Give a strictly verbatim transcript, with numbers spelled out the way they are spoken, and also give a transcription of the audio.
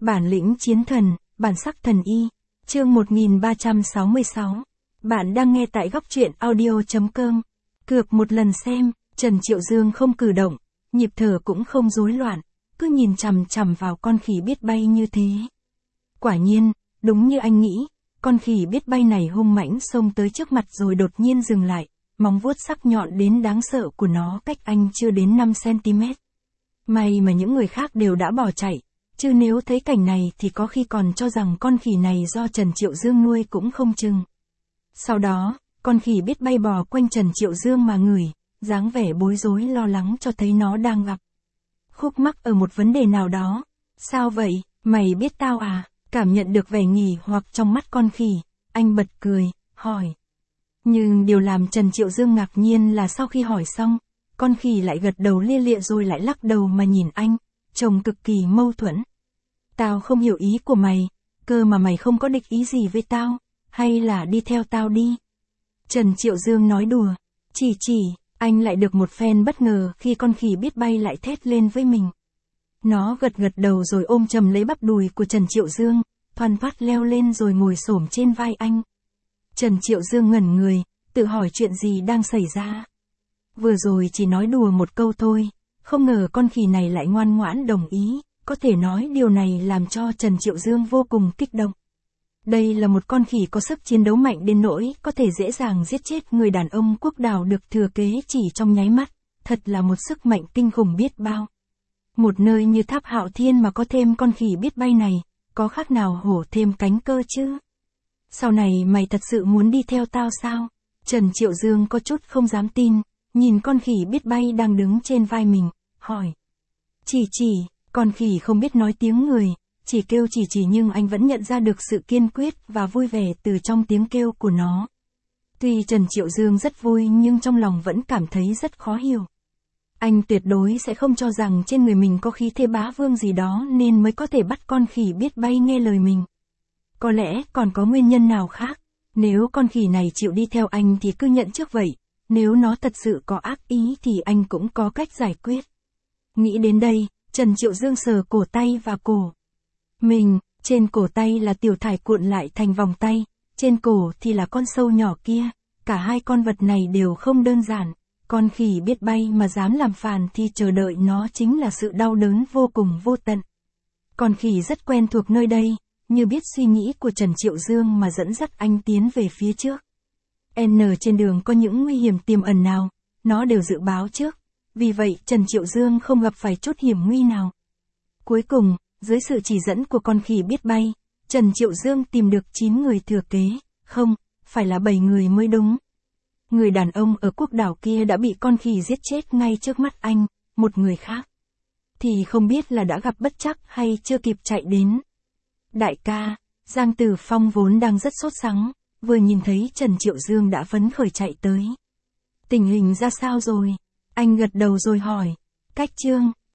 Bản lĩnh chiến thần, bản sắc thần y. Chương một nghìn ba trăm sáu mươi sáu. Bạn đang nghe tại góc truyện audio.com. Cược một lần xem, Trần Triệu Dương không cử động, nhịp thở cũng không rối loạn, cứ nhìn chằm chằm vào con khỉ biết bay như thế. Quả nhiên, đúng như anh nghĩ, con khỉ biết bay này hung mãnh xông tới trước mặt rồi đột nhiên dừng lại, móng vuốt sắc nhọn đến đáng sợ của nó cách anh chưa đến năm xăng-ti-mét. May mà những người khác đều đã bỏ chạy, chứ nếu thấy cảnh này thì có khi còn cho rằng con khỉ này do Trần Triệu Dương nuôi cũng không chừng. Sau đó, con khỉ biết bay bò quanh Trần Triệu Dương mà ngửi, dáng vẻ bối rối lo lắng cho thấy nó đang gặp khúc mắc ở một vấn đề nào đó. Sao vậy, mày biết tao à? Cảm nhận được vẻ nghỉ hoặc trong mắt con khỉ, anh bật cười, hỏi. Nhưng điều làm Trần Triệu Dương ngạc nhiên là sau khi hỏi xong, con khỉ lại gật đầu lia lịa rồi lại lắc đầu mà nhìn anh, trông cực kỳ mâu thuẫn. Tao không hiểu ý của mày, cơ mà mày không có địch ý gì với tao, hay là đi theo tao đi? Trần Triệu Dương nói đùa, chỉ chỉ, anh lại được một phen bất ngờ khi con khỉ biết bay lại thét lên với mình. Nó gật gật đầu rồi ôm chầm lấy bắp đùi của Trần Triệu Dương, thoăn thoắt leo lên rồi ngồi xổm trên vai anh. Trần Triệu Dương ngẩn người, tự hỏi chuyện gì đang xảy ra. Vừa rồi chỉ nói đùa một câu thôi, không ngờ con khỉ này lại ngoan ngoãn đồng ý, có thể nói điều này làm cho Trần Triệu Dương vô cùng kích động. Đây là một con khỉ có sức chiến đấu mạnh đến nỗi có thể dễ dàng giết chết người đàn ông quốc đảo được thừa kế chỉ trong nháy mắt, thật là một sức mạnh kinh khủng biết bao. Một nơi như Tháp Hạo Thiên mà có thêm con khỉ biết bay này, có khác nào hổ thêm cánh cơ chứ? Sau này mày thật sự muốn đi theo tao sao? Trần Triệu Dương có chút không dám tin, nhìn con khỉ biết bay đang đứng trên vai mình, hỏi. Chỉ chỉ, con khỉ không biết nói tiếng người, chỉ kêu chỉ chỉ nhưng anh vẫn nhận ra được sự kiên quyết và vui vẻ từ trong tiếng kêu của nó. Tuy Trần Triệu Dương rất vui nhưng trong lòng vẫn cảm thấy rất khó hiểu. Anh tuyệt đối sẽ không cho rằng trên người mình có khí thế bá vương gì đó nên mới có thể bắt con khỉ biết bay nghe lời mình. Có lẽ còn có nguyên nhân nào khác, nếu con khỉ này chịu đi theo anh thì cứ nhận trước vậy, nếu nó thật sự có ác ý thì anh cũng có cách giải quyết. Nghĩ đến đây, Trần Triệu Dương sờ cổ tay và cổ mình, trên cổ tay là tiểu thải cuộn lại thành vòng tay, trên cổ thì là con sâu nhỏ kia, cả hai con vật này đều không đơn giản. Con khỉ biết bay mà dám làm phản thì chờ đợi nó chính là sự đau đớn vô cùng vô tận. Con khỉ rất quen thuộc nơi đây, như biết suy nghĩ của Trần Triệu Dương mà dẫn dắt anh tiến về phía trước. N trên đường có những nguy hiểm tiềm ẩn nào, nó đều dự báo trước, vì vậy Trần Triệu Dương không gặp phải chút hiểm nguy nào. Cuối cùng, dưới sự chỉ dẫn của con khỉ biết bay, Trần Triệu Dương tìm được chín người thừa kế, không, phải là bảy người mới đúng. Người đàn ông ở quốc đảo kia đã bị con khỉ giết chết ngay trước mắt anh, một người khác thì không biết là đã gặp bất trắc hay chưa kịp chạy đến. Đại ca, Giang Tử Phong vốn đang rất sốt sắng, vừa nhìn thấy Trần Triệu Dương đã phấn khởi chạy tới. Tình hình ra sao rồi? Anh gật đầu rồi hỏi. Cách Trương,